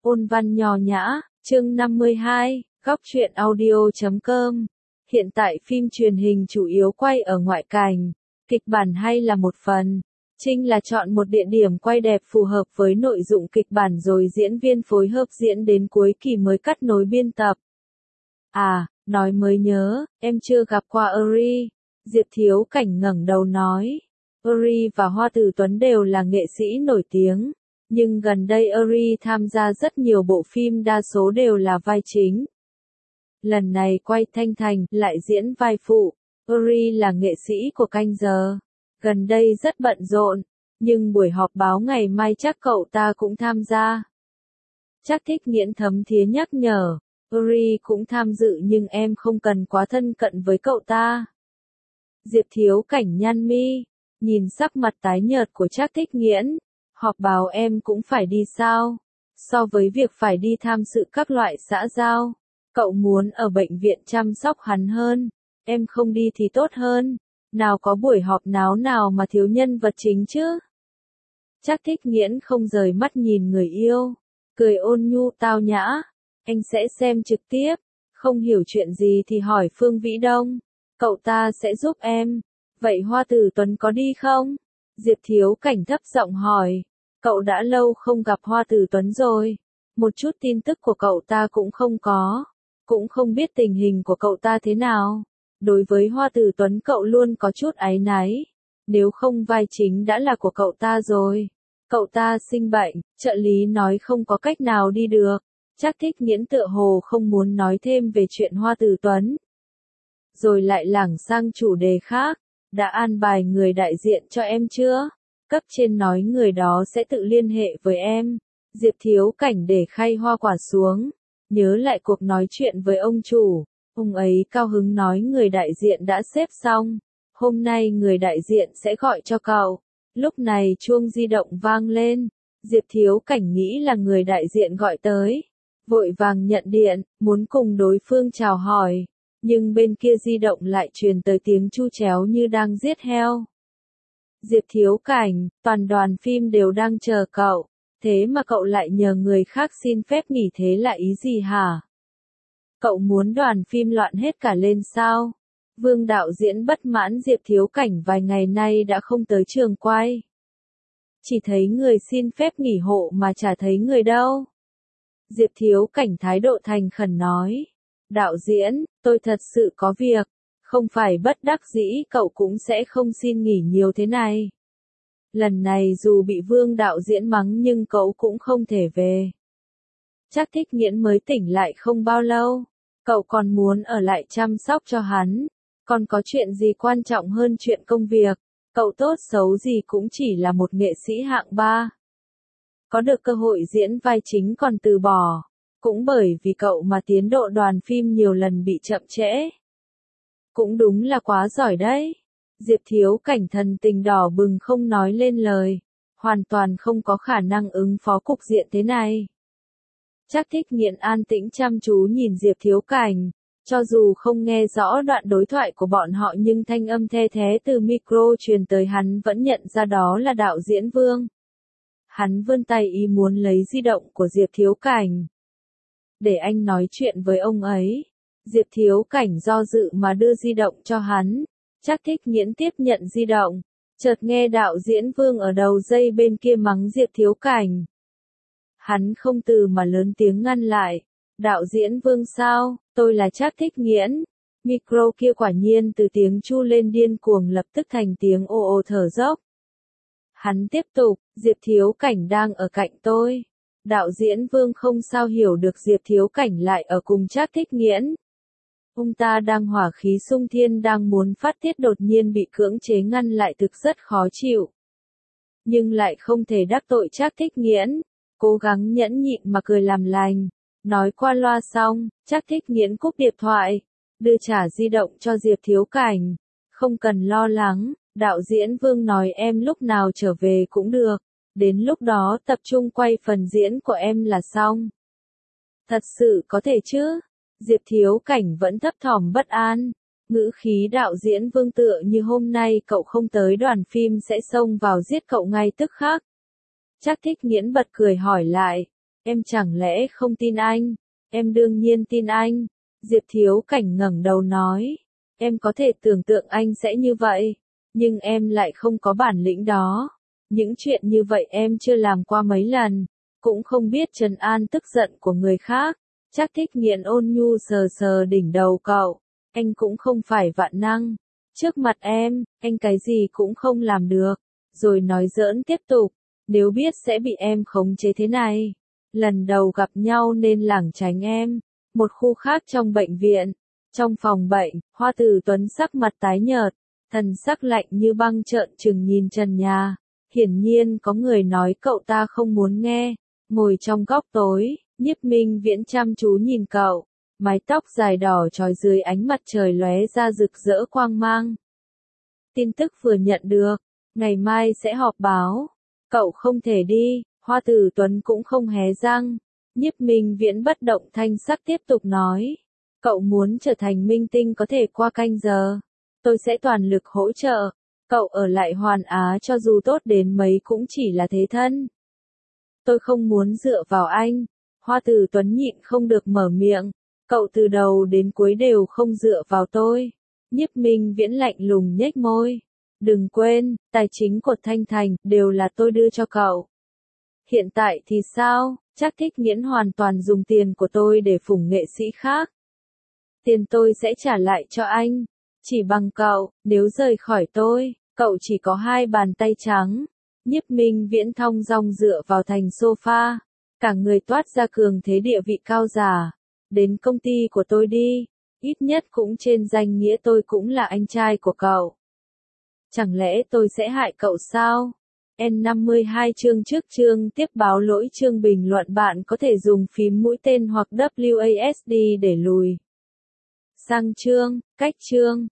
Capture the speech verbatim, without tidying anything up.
Ôn văn nho nhã, chương năm mươi hai, góc truyện audio chấm com. Hiện tại phim truyền hình chủ yếu quay ở ngoại cảnh, kịch bản hay là một phần. Trinh là chọn một địa điểm quay đẹp phù hợp với nội dung kịch bản rồi diễn viên phối hợp diễn đến cuối kỳ mới cắt nối biên tập. À, nói mới nhớ, em chưa gặp qua Eri. Diệp Thiếu Cảnh ngẩng đầu nói. Eri và Hoa Tử Tuấn đều là nghệ sĩ nổi tiếng, nhưng gần đây Eri tham gia rất nhiều bộ phim đa số đều là vai chính. Lần này quay Thanh Thành lại diễn vai phụ. Eri là nghệ sĩ của canh giờ, gần đây rất bận rộn, nhưng buổi họp báo ngày mai chắc cậu ta cũng tham gia. Chắc Thích Nghiễn thấm thía nhắc nhở, Eri cũng tham dự nhưng em không cần quá thân cận với cậu ta. Diệp Thiếu Cảnh nhăn mi, nhìn sắc mặt tái nhợt của Trác Thích Nghiễn, họp báo em cũng phải đi sao? So với việc phải đi tham dự các loại xã giao, cậu muốn ở bệnh viện chăm sóc hắn hơn, em không đi thì tốt hơn, nào có buổi họp náo nào mà thiếu nhân vật chính chứ? Trác Thích Nghiễn không rời mắt nhìn người yêu, cười ôn nhu tao nhã, anh sẽ xem trực tiếp, không hiểu chuyện gì thì hỏi Phương Vĩ Đông, cậu ta sẽ giúp em. Vậy Hoa Tử Tuấn có đi không? Diệp Thiếu Cảnh thấp giọng hỏi, cậu đã lâu không gặp Hoa Tử Tuấn rồi, một chút tin tức của cậu ta cũng không có, cũng không biết tình hình của cậu ta thế nào. Đối với Hoa Tử Tuấn cậu luôn có chút áy náy, nếu không vai chính đã là của cậu ta rồi. Cậu ta sinh bệnh, trợ lý nói không có cách nào đi được. Trác Thích Nghiễn tựa hồ không muốn nói thêm về chuyện Hoa Tử Tuấn. Rồi lại lảng sang chủ đề khác, đã an bài người đại diện cho em chưa? Cấp trên nói người đó sẽ tự liên hệ với em. Diệp Thiếu Cảnh để khay hoa quả xuống, nhớ lại cuộc nói chuyện với ông chủ, ông ấy cao hứng nói người đại diện đã xếp xong, hôm nay người đại diện sẽ gọi cho cậu. Lúc này chuông di động vang lên, Diệp Thiếu Cảnh nghĩ là người đại diện gọi tới, vội vàng nhận điện, muốn cùng đối phương chào hỏi, nhưng bên kia di động lại truyền tới tiếng chu chéo như đang giết heo. Diệp Thiếu Cảnh, toàn đoàn phim đều đang chờ cậu, thế mà cậu lại nhờ người khác xin phép nghỉ thế là ý gì hả? Cậu muốn đoàn phim loạn hết cả lên sao? Vương đạo diễn bất mãn Diệp Thiếu Cảnh vài ngày nay đã không tới trường quay. Chỉ thấy người xin phép nghỉ hộ mà chả thấy người đâu. Diệp Thiếu Cảnh thái độ thành khẩn nói. Đạo diễn, tôi thật sự có việc, không phải bất đắc dĩ cậu cũng sẽ không xin nghỉ nhiều thế này. Lần này dù bị Vương đạo diễn mắng nhưng cậu cũng không thể về. Trác Thích Nghiễn mới tỉnh lại không bao lâu, cậu còn muốn ở lại chăm sóc cho hắn, còn có chuyện gì quan trọng hơn chuyện công việc, cậu tốt xấu gì cũng chỉ là một nghệ sĩ hạng ba. Có được cơ hội diễn vai chính còn từ bỏ, cũng bởi vì cậu mà tiến độ đoàn phim nhiều lần bị chậm trễ. Cũng đúng là quá giỏi đấy. Diệp Thiếu Cảnh thần tình đỏ bừng không nói lên lời, hoàn toàn không có khả năng ứng phó cục diện thế này. Trác Thích Nghiễn an tĩnh chăm chú nhìn Diệp Thiếu Cảnh, cho dù không nghe rõ đoạn đối thoại của bọn họ nhưng thanh âm the thé từ micro truyền tới hắn vẫn nhận ra đó là đạo diễn Vương. Hắn vươn tay ý muốn lấy di động của Diệp Thiếu Cảnh. Để anh nói chuyện với ông ấy. Diệp Thiếu Cảnh do dự mà đưa di động cho hắn. Trác Thích Nghiễn tiếp nhận di động, chợt nghe đạo diễn Vương ở đầu dây bên kia mắng Diệp Thiếu Cảnh. Hắn không từ mà lớn tiếng ngăn lại. Đạo diễn Vương sao, tôi là Trác Thích Nghiễn. Micro kia quả nhiên từ tiếng chu lên điên cuồng lập tức thành tiếng ồ ồ thở dốc. Hắn tiếp tục, Diệp Thiếu Cảnh đang ở cạnh tôi. Đạo diễn Vương không sao hiểu được Diệp Thiếu Cảnh lại ở cùng Trác Thích Nghiễn. Ông ta đang hỏa khí sung thiên đang muốn phát tiết đột nhiên bị cưỡng chế ngăn lại thực rất khó chịu. Nhưng lại không thể đắc tội Trác Thích Nghiễn, cố gắng nhẫn nhịn mà cười làm lành. Nói qua loa xong, Trác Thích Nghiễn cúp điện thoại, đưa trả di động cho Diệp Thiếu Cảnh. Không cần lo lắng, đạo diễn Vương nói em lúc nào trở về cũng được, đến lúc đó tập trung quay phần diễn của em là xong. Thật sự có thể chứ? Diệp Thiếu Cảnh vẫn thấp thỏm bất an, ngữ khí đạo diễn Vương tựa như hôm nay cậu không tới đoàn phim sẽ xông vào giết cậu ngay tức khắc. Trác Thích Nghiễn bật cười hỏi lại, Em chẳng lẽ không tin anh? Em đương nhiên tin anh. Diệp Thiếu Cảnh ngẩng đầu nói. Em có thể tưởng tượng anh sẽ như vậy. Nhưng em lại không có bản lĩnh đó. Những chuyện như vậy em chưa làm qua mấy lần. Cũng không biết trấn an tức giận của người khác. Trác Thích Nghiện ôn nhu sờ sờ đỉnh đầu cậu. Anh cũng không phải vạn năng. Trước mặt em, anh cái gì cũng không làm được. Rồi nói giỡn tiếp tục. Nếu biết sẽ bị em khống chế thế này. Lần đầu gặp nhau nên lảng tránh em. Một khu khác trong bệnh viện. Trong phòng bệnh, Hoa Tử Tuấn sắc mặt tái nhợt. Thần sắc lạnh như băng trợn trừng nhìn trần nhà. Hiển nhiên có người nói cậu ta không muốn nghe. Ngồi trong góc tối, Nhiếp Minh Viễn chăm chú nhìn cậu. Mái tóc dài đỏ trói dưới ánh mặt trời lóe ra rực rỡ quang mang. Tin tức vừa nhận được, ngày mai sẽ họp báo. Cậu không thể đi, Hoa Tử Tuấn cũng không hé răng. Nhiếp Minh Viễn bất động thanh sắc tiếp tục nói. Cậu muốn trở thành minh tinh có thể qua canh giờ. Tôi sẽ toàn lực hỗ trợ. Cậu ở lại Hoàn Á cho dù tốt đến mấy cũng chỉ là thế thân. Tôi không muốn dựa vào anh. Hoa Tử Tuấn nhịn không được mở miệng. Cậu từ đầu đến cuối đều không dựa vào tôi. Nhiếp Minh Viễn lạnh lùng nhếch môi. Đừng quên, tài chính của Thanh Thành đều là tôi đưa cho cậu. Hiện tại thì sao? Trác Thích Nghiễn hoàn toàn dùng tiền của tôi để phủng nghệ sĩ khác. Tiền tôi sẽ trả lại cho anh. Chỉ bằng cậu, nếu rời khỏi tôi, cậu chỉ có hai bàn tay trắng. Nhiếp Minh Viễn thong dong dựa vào thành sofa. Cả người toát ra cường thế địa vị cao giả. Đến công ty của tôi đi. Ít nhất cũng trên danh nghĩa tôi cũng là anh trai của cậu. Chẳng lẽ tôi sẽ hại cậu sao? N năm mươi hai chương trước chương tiếp báo lỗi chương bình luận bạn có thể dùng phím mũi tên hoặc W A S D để lùi sang chương, cách chương.